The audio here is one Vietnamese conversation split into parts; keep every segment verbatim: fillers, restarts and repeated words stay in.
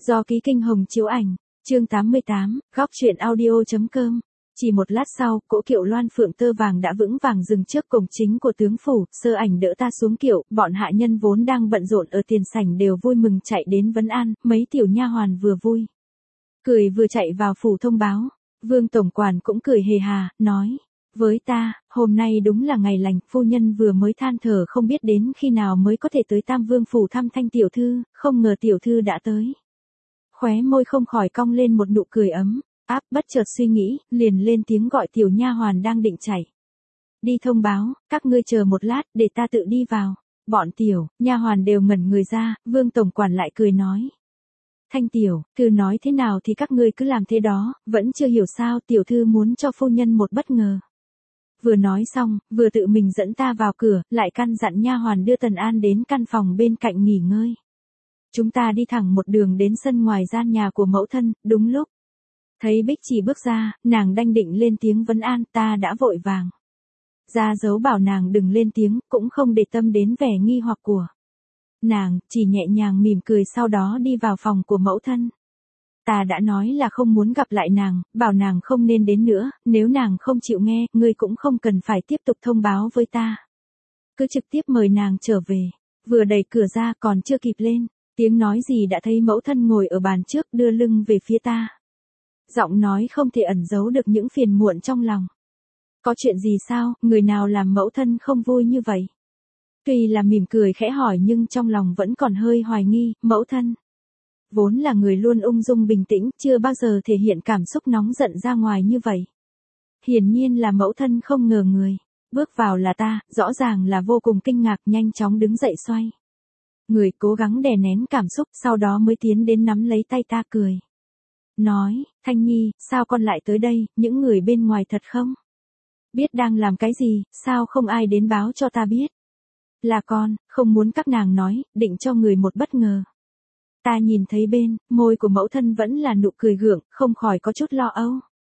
Do ký kinh hồng chiếu ảnh, chương tám mươi tám, góc truyện audio.com. Chỉ một lát sau, cỗ kiệu loan phượng tơ vàng đã vững vàng dừng trước cổng chính của tướng phủ, Sơ Ảnh đỡ ta xuống kiệu, bọn hạ nhân vốn đang bận rộn ở tiền sảnh đều vui mừng chạy đến vấn an, mấy tiểu nha hoàn vừa vui cười vừa chạy vào phủ thông báo. Vương tổng quản cũng cười hề hà, nói với ta, hôm nay đúng là ngày lành, phu nhân vừa mới than thở không biết đến khi nào mới có thể tới Tam Vương phủ thăm Thanh tiểu thư, không ngờ tiểu thư đã tới. Khóe môi không khỏi cong lên một nụ cười ấm áp, bất chợt suy nghĩ, liền lên tiếng gọi tiểu nha hoàn đang định chạy đi thông báo, các ngươi chờ một lát, để ta tự đi vào. Bọn tiểu nha hoàn đều ngẩn người ra, Vương tổng quản lại cười nói: Thanh tiểu thư nói thế nào thì các ngươi cứ làm thế đó, vẫn chưa hiểu sao tiểu thư muốn cho phu nhân một bất ngờ. Vừa nói xong, vừa tự mình dẫn ta vào cửa, lại căn dặn nha hoàn đưa Tần An đến căn phòng bên cạnh nghỉ ngơi. Chúng ta đi thẳng một đường đến sân ngoài gian nhà của mẫu thân, đúng lúc thấy Bích Chỉ bước ra, nàng đanh định lên tiếng vấn an, ta đã vội vàng ra dấu bảo nàng đừng lên tiếng, cũng không để tâm đến vẻ nghi hoặc của nàng, chỉ nhẹ nhàng mỉm cười sau đó đi vào phòng của mẫu thân. Ta đã nói là không muốn gặp lại nàng, bảo nàng không nên đến nữa, nếu nàng không chịu nghe, ngươi cũng không cần phải tiếp tục thông báo với ta. Cứ trực tiếp mời nàng trở về. Vừa đẩy cửa ra còn chưa kịp lên tiếng nói gì đã thấy mẫu thân ngồi ở bàn trước đưa lưng về phía ta. Giọng nói không thể ẩn giấu được những phiền muộn trong lòng. Có chuyện gì sao, người nào làm mẫu thân không vui như vậy? Tuy là mỉm cười khẽ hỏi nhưng trong lòng vẫn còn hơi hoài nghi, mẫu thân vốn là người luôn ung dung bình tĩnh, chưa bao giờ thể hiện cảm xúc nóng giận ra ngoài như vậy. Hiển nhiên là mẫu thân không ngờ người bước vào là ta, rõ ràng là vô cùng kinh ngạc, nhanh chóng đứng dậy xoay người cố gắng đè nén cảm xúc, sau đó mới tiến đến nắm lấy tay ta cười. Nói, Thanh Nhi, sao con lại tới đây, những người bên ngoài thật không biết đang làm cái gì, sao không ai đến báo cho ta biết? Là con, không muốn các nàng nói, định cho người một bất ngờ. Ta nhìn thấy bên, môi của mẫu thân vẫn là nụ cười gượng, không khỏi có chút lo âu.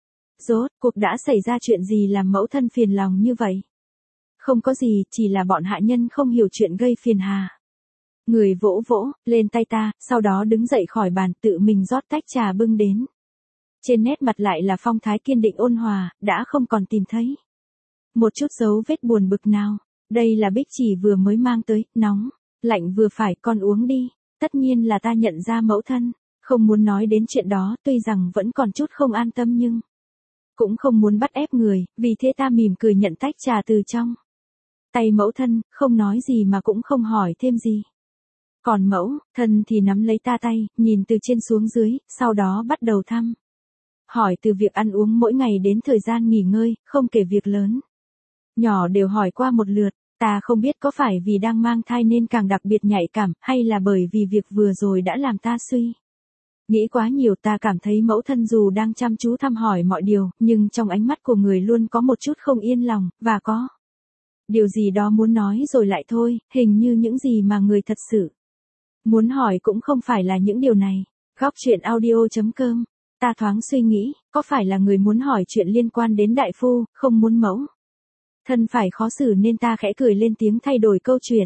Rốt cuộc đã xảy ra chuyện gì làm mẫu thân phiền lòng như vậy? Không có gì, chỉ là bọn hạ nhân không hiểu chuyện gây phiền hà. Người vỗ vỗ lên tay ta, sau đó đứng dậy khỏi bàn, tự mình rót tách trà bưng đến. Trên nét mặt lại là phong thái kiên định ôn hòa, đã không còn tìm thấy một chút dấu vết buồn bực nào. Đây là Bích Chỉ vừa mới mang tới, nóng lạnh vừa phải, con uống đi. Tất nhiên là ta nhận ra mẫu thân không muốn nói đến chuyện đó, tuy rằng vẫn còn chút không an tâm nhưng cũng không muốn bắt ép người, vì thế ta mỉm cười nhận tách trà từ trong tay mẫu thân, không nói gì mà cũng không hỏi thêm gì. Còn mẫu thân thì nắm lấy ta tay, nhìn từ trên xuống dưới, sau đó bắt đầu thăm hỏi từ việc ăn uống mỗi ngày đến thời gian nghỉ ngơi, không kể việc lớn nhỏ đều hỏi qua một lượt. Ta không biết có phải vì đang mang thai nên càng đặc biệt nhạy cảm, hay là bởi vì việc vừa rồi đã làm ta suy nghĩ quá nhiều. Ta cảm thấy mẫu thân dù đang chăm chú thăm hỏi mọi điều, nhưng trong ánh mắt của người luôn có một chút không yên lòng, và có điều gì đó muốn nói rồi lại thôi, hình như những gì mà người thật sự muốn hỏi cũng không phải là những điều này. Góc truyện audio.com. Ta thoáng suy nghĩ, có phải là người muốn hỏi chuyện liên quan đến đại phu, không muốn mẫu thân phải khó xử nên ta khẽ cười lên tiếng thay đổi câu chuyện.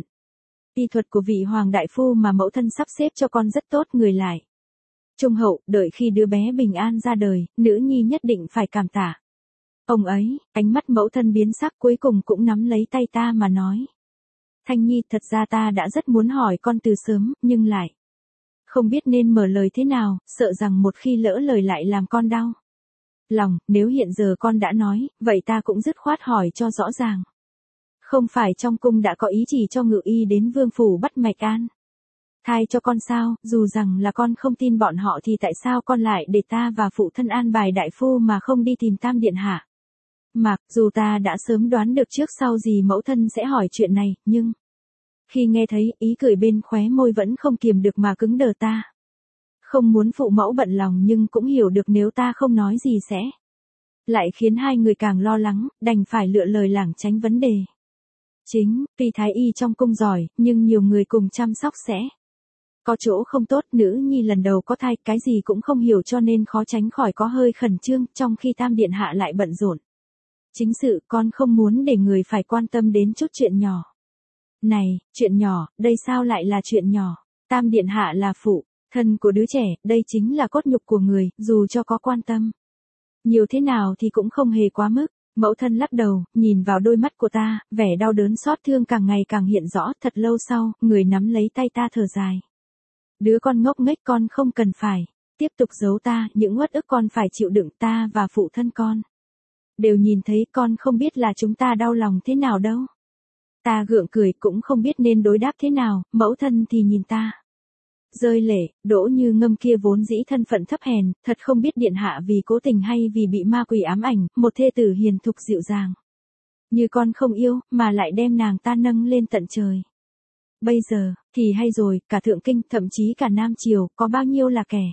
Y thuật của vị hoàng đại phu mà mẫu thân sắp xếp cho con rất tốt, người lại trung hậu, đợi khi đứa bé bình an ra đời, nữ nhi nhất định phải cảm tạ ông ấy. Ánh mắt mẫu thân biến sắc, cuối cùng cũng nắm lấy tay ta mà nói: Thanh Nhi, thật ra ta đã rất muốn hỏi con từ sớm, nhưng lại không biết nên mở lời thế nào, sợ rằng một khi lỡ lời lại làm con đau lòng. Nếu hiện giờ con đã nói, vậy ta cũng dứt khoát hỏi cho rõ ràng. Không phải trong cung đã có ý chỉ cho ngự y đến vương phủ bắt mạch an thai cho con sao? Dù rằng là con không tin bọn họ thì tại sao con lại để ta và phụ thân an bài đại phu mà không đi tìm Tam điện hạ? Mặc dù ta đã sớm đoán được trước sau gì mẫu thân sẽ hỏi chuyện này, nhưng khi nghe thấy, ý cười bên khóe môi vẫn không kiềm được mà cứng đờ. Ta không muốn phụ mẫu bận lòng nhưng cũng hiểu được nếu ta không nói gì sẽ lại khiến hai người càng lo lắng, đành phải lựa lời lảng tránh vấn đề chính. Tuy thái y trong cung giỏi, nhưng nhiều người cùng chăm sóc sẽ có chỗ không tốt. Nữ nhi lần đầu có thai, cái gì cũng không hiểu cho nên khó tránh khỏi có hơi khẩn trương, trong khi Tam điện hạ lại bận rộn chính sự. Con không muốn để người phải quan tâm đến chút chuyện nhỏ này. Chuyện nhỏ, đây sao lại là chuyện nhỏ? Tam điện hạ là phụ Thân của đứa trẻ, đây chính là cốt nhục của người, dù cho có quan tâm nhiều thế nào thì cũng không hề quá mức. Mẫu thân lắc đầu, nhìn vào đôi mắt của ta, vẻ đau đớn xót thương càng ngày càng hiện rõ. Thật lâu sau, người nắm lấy tay ta thở dài. Đứa con ngốc nghếch, con không cần phải tiếp tục giấu ta, những uất ức con phải chịu đựng, ta và phụ thân con đều nhìn thấy, con không biết là chúng ta đau lòng thế nào đâu. Ta gượng cười, cũng không biết nên đối đáp thế nào. Mẫu thân thì nhìn ta rơi lệ. Đỗ Như Ngâm kia vốn dĩ thân phận thấp hèn, thật không biết điện hạ vì cố tình hay vì bị ma quỷ ám ảnh, một thê tử hiền thục dịu dàng như con không yêu, mà lại đem nàng ta nâng lên tận trời. Bây giờ thì hay rồi, cả thượng kinh, thậm chí cả Nam Triều, có bao nhiêu là kẻ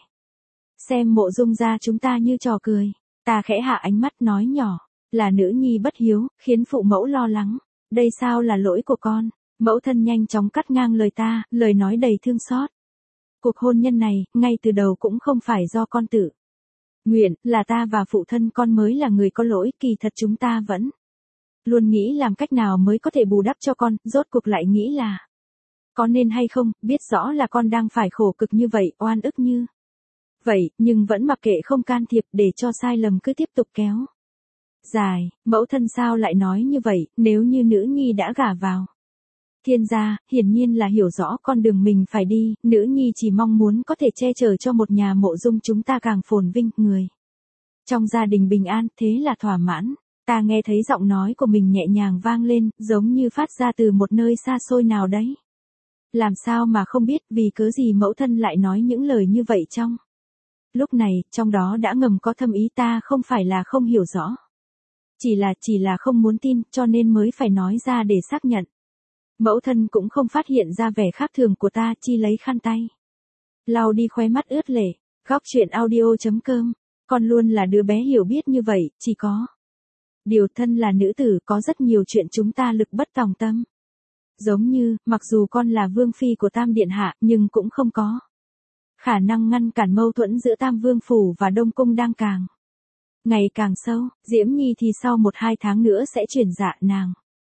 xem Mộ Dung gia chúng ta như trò cười. Ta khẽ hạ ánh mắt nói nhỏ, là nữ nhi bất hiếu, khiến phụ mẫu lo lắng. Đây sao là lỗi của con? Mẫu thân nhanh chóng cắt ngang lời ta, lời nói đầy thương xót. Cuộc hôn nhân này, ngay từ đầu cũng không phải do con tự nguyện, là ta và phụ thân con mới là người có lỗi. Kỳ thật chúng ta vẫn luôn nghĩ làm cách nào mới có thể bù đắp cho con, rốt cuộc lại nghĩ là có nên hay không, biết rõ là con đang phải khổ cực như vậy, oan ức như vậy, nhưng vẫn mặc kệ không can thiệp, để cho sai lầm cứ tiếp tục kéo dài. Mẫu thân sao lại nói như vậy? Nếu như nữ nhi đã gả vào Thiên gia, hiển nhiên là hiểu rõ con đường mình phải đi. Nữ nhi chỉ mong muốn có thể che chở cho một nhà Mộ Dung chúng ta càng phồn vinh, người trong gia đình bình an, thế là thỏa mãn. Ta nghe thấy giọng nói của mình nhẹ nhàng vang lên, giống như phát ra từ một nơi xa xôi nào đấy. Làm sao mà không biết vì cớ gì mẫu thân lại nói những lời như vậy trong lúc này, trong đó đã ngầm có thâm ý. Ta không phải là không hiểu rõ, chỉ là chỉ là không muốn tin, cho nên mới phải nói ra để xác nhận. Mẫu thân cũng không phát hiện ra vẻ khác thường của ta, chi lấy khăn tay lau đi khóe mắt ướt lệ. Góc truyện audio chấm com. Con luôn là đứa bé hiểu biết như vậy, chỉ có điều thân là nữ tử, có rất nhiều chuyện chúng ta lực bất tòng tâm. Giống như, mặc dù con là vương phi của Tam Điện Hạ, nhưng cũng không có khả năng ngăn cản mâu thuẫn giữa Tam Vương Phủ và Đông Cung đang càng ngày càng sâu. Diễm Nhi thì sau một hai tháng nữa sẽ chuyển dạ, nàng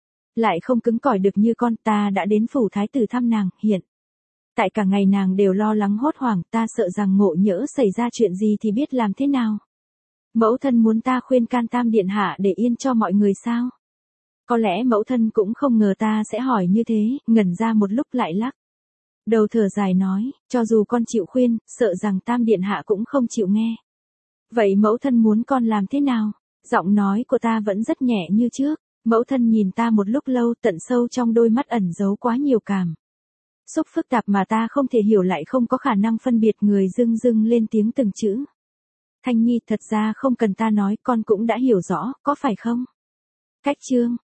lại không cứng cỏi được như con. Ta đã đến phủ thái tử thăm nàng, hiện tại cả ngày nàng đều lo lắng hốt hoảng, ta sợ rằng ngộ nhỡ xảy ra chuyện gì thì biết làm thế nào. Mẫu thân muốn ta khuyên can Tam Điện Hạ để yên cho mọi người sao? Có lẽ mẫu thân cũng không ngờ ta sẽ hỏi như thế, ngẩn ra một lúc lại lắc đầu thở dài nói, cho dù con chịu khuyên, sợ rằng Tam Điện Hạ cũng không chịu nghe. Vậy mẫu thân muốn con làm thế nào? Giọng nói của ta vẫn rất nhẹ như trước. Mẫu thân nhìn ta một lúc lâu, tận sâu trong đôi mắt ẩn giấu quá nhiều cảm xúc phức tạp mà ta không thể hiểu, lại không có khả năng phân biệt. Người dưng dưng lên tiếng từng chữ. Thanh Nhi, thật ra không cần ta nói, con cũng đã hiểu rõ, có phải không? Cách chương